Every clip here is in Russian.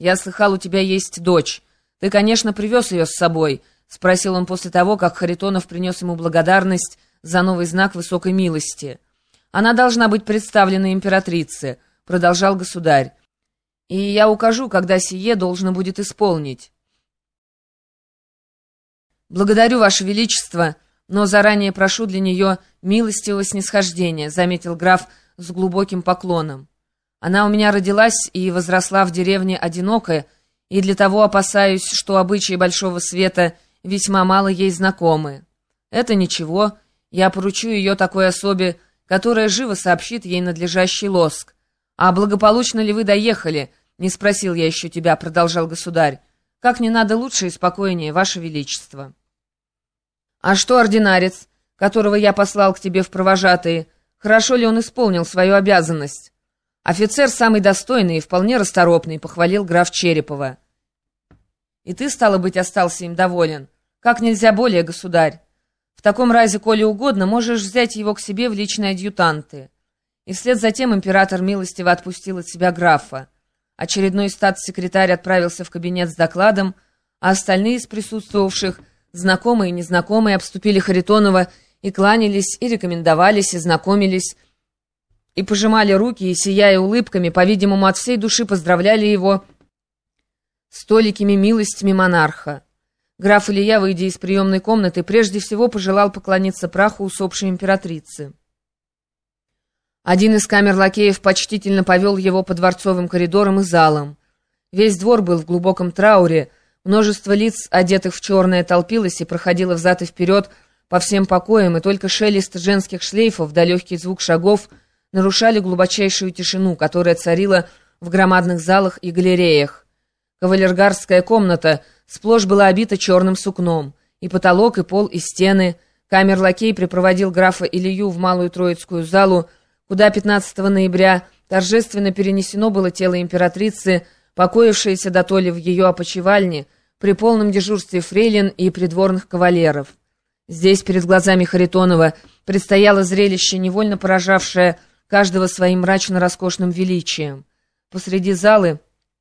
«Я слыхал, у тебя есть дочь. Ты, конечно, привез ее с собой», — спросил он после того, как Харитонов принес ему благодарность за новый знак высокой милости. «Она должна быть представлена императрице», — продолжал государь. «И я укажу, когда сие должно будет исполнить». «Благодарю, Ваше Величество, но заранее прошу для нее милостивого снисхождения», — заметил граф с глубоким поклоном. «Она у меня родилась и возросла в деревне одинокая, и для того опасаюсь, что обычаи Большого Света весьма мало ей знакомы. Это ничего, я поручу ее такой особе, которая живо сообщит ей надлежащий лоск. А благополучно ли вы доехали? Не спросил я еще тебя», — продолжал государь. «Как не надо лучше и спокойнее, Ваше Величество». «А что ординарец, которого я послал к тебе в провожатые, хорошо ли он исполнил свою обязанность?» «Офицер самый достойный и вполне расторопный», — похвалил граф Черепова. «И ты, стало быть, остался им доволен? Как нельзя более, государь. В таком разе, коли угодно, можешь взять его к себе в личные адъютанты». И вслед за тем император милостиво отпустил от себя графа. Очередной статс-секретарь отправился в кабинет с докладом, а остальные из присутствовавших, знакомые и незнакомые, обступили Харитонова и кланялись, и рекомендовались, и знакомились, и пожимали руки, и, сияя улыбками, по-видимому, от всей души поздравляли его с толикими милостями монарха. Граф Илья, выйдя из приемной комнаты, прежде всего пожелал поклониться праху усопшей императрицы. Один из камер-лакеев почтительно повел его по дворцовым коридорам и залам. Весь двор был в глубоком трауре, множество лиц, одетых в черное, толпилось и проходило взад и вперед по всем покоям, и только шелест женских шлейфов да легкий звук шагов нарушали глубочайшую тишину, которая царила в громадных залах и галереях. Кавалергардская комната сплошь была обита черным сукном, и потолок, и пол, и стены. Камер-лакей припроводил графа Илью в Малую Троицкую залу, куда 15 ноября торжественно перенесено было тело императрицы, покоившееся дотоле в ее опочивальне, при полном дежурстве фрейлин и придворных кавалеров. Здесь перед глазами Харитонова предстояло зрелище, невольно поражавшее каждого своим мрачно-роскошным величием. Посреди залы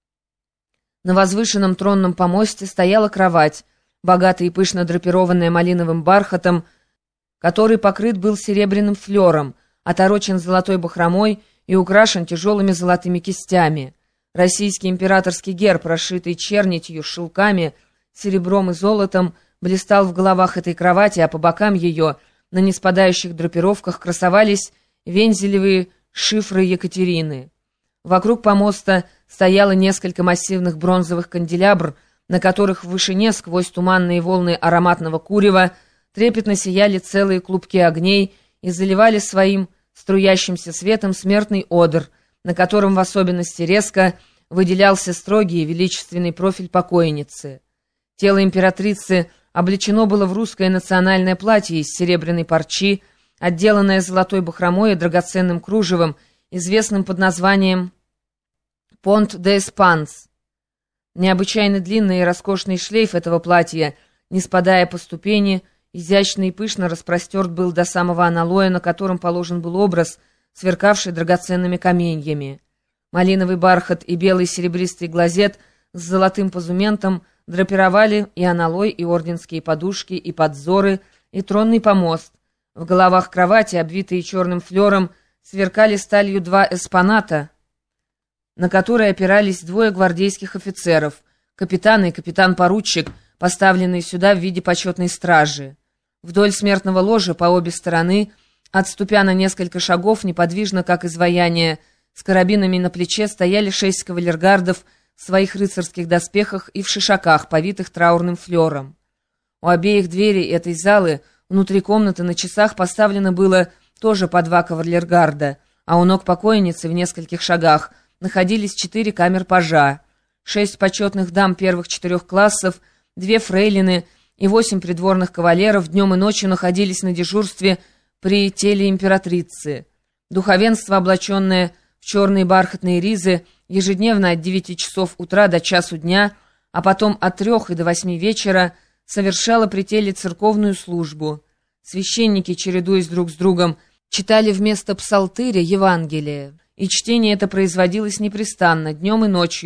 на возвышенном тронном помосте стояла кровать, богато и пышно драпированная малиновым бархатом, который покрыт был серебряным флером, оторочен золотой бахромой и украшен тяжелыми золотыми кистями. Российский императорский герб, расшитый чернитью, шелками, серебром и золотом, блистал в головах этой кровати, а по бокам ее, на неспадающих драпировках, красовались вензелевые шифры Екатерины. Вокруг помоста стояло несколько массивных бронзовых канделябр, на которых в вышине, сквозь туманные волны ароматного курева, трепетно сияли целые клубки огней и заливали своим струящимся светом смертный одр, на котором в особенности резко выделялся строгий и величественный профиль покойницы. Тело императрицы облечено было в русское национальное платье из серебряной парчи, отделанное золотой бахромой и драгоценным кружевом, известным под названием «Понт де Эспанс». Необычайно длинный и роскошный шлейф этого платья, не спадая по ступени, изящно и пышно распростерт был до самого аналоя, на котором положен был образ, сверкавший драгоценными каменьями. Малиновый бархат и белый серебристый глазет с золотым позументом драпировали и аналой, и орденские подушки, и подзоры, и тронный помост. В головах кровати, обвитые черным флером, сверкали сталью два эспоната, на которые опирались двое гвардейских офицеров, капитан и капитан-поручик, поставленные сюда в виде почетной стражи. Вдоль смертного ложа по обе стороны, отступя на несколько шагов, неподвижно, как изваяние, с карабинами на плече, стояли 6 кавалергардов в своих рыцарских доспехах и в шишаках, повитых траурным флером. У обеих дверей этой залы внутри комнаты на часах поставлено было тоже по 2 кавалергарда, а у ног покойницы в нескольких шагах находились 4 камер-пажа, 6 почетных дам первых 4 классов, 2 фрейлины и 8 придворных кавалеров днем и ночью находились на дежурстве при теле императрицы. Духовенство, облаченное в черные бархатные ризы, ежедневно от 9 часов утра до часу дня, а потом от 3 и до 8 вечера, совершало при теле церковную службу. Священники, чередуясь друг с другом, читали вместо псалтыря Евангелие, и чтение это производилось непрестанно, днем и ночью,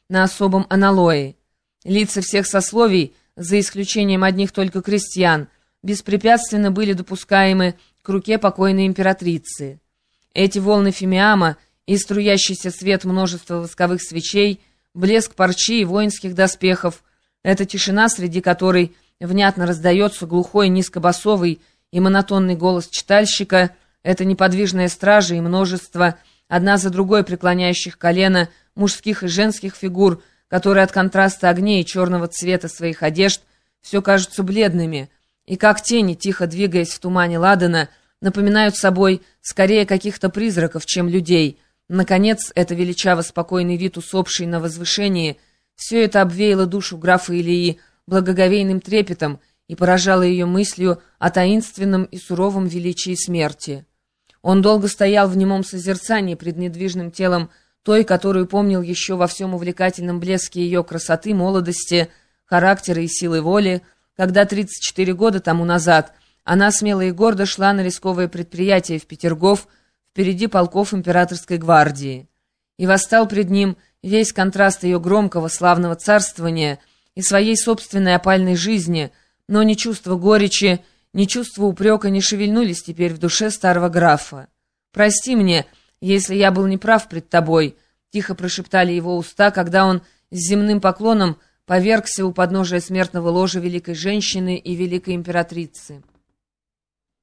на особом аналое. Лица всех сословий, за исключением одних только крестьян, беспрепятственно были допускаемы к руке покойной императрицы. Эти волны фимиама и струящийся свет множества восковых свечей, блеск парчи и воинских доспехов, эта тишина, среди которой внятно раздается глухой, низкобасовый и монотонный голос читальщика, это неподвижная стража и множество, одна за другой преклоняющих колено, мужских и женских фигур, которые от контраста огней и черного цвета своих одежд все кажутся бледными, и как тени, тихо двигаясь в тумане ладана, напоминают собой скорее каких-то призраков, чем людей. Наконец, это величаво спокойный вид, усопший на возвышении, все это обвеяло душу графа Илии благоговейным трепетом и поражало ее мыслью о таинственном и суровом величии смерти. Он долго стоял в немом созерцании пред недвижным телом той, которую помнил еще во всем увлекательном блеске ее красоты, молодости, характера и силы воли, когда 34 года тому назад она смело и гордо шла на рисковое предприятие в Петергоф впереди полков императорской гвардии. И восстал пред ним весь контраст ее громкого славного царствования и своей собственной опальной жизни, но ни чувство горечи, ни чувство упрека не шевельнулись теперь в душе старого графа. «Прости мне, если я был неправ пред тобой», — тихо прошептали его уста, когда он с земным поклоном повергся у подножия смертного ложа великой женщины и великой императрицы.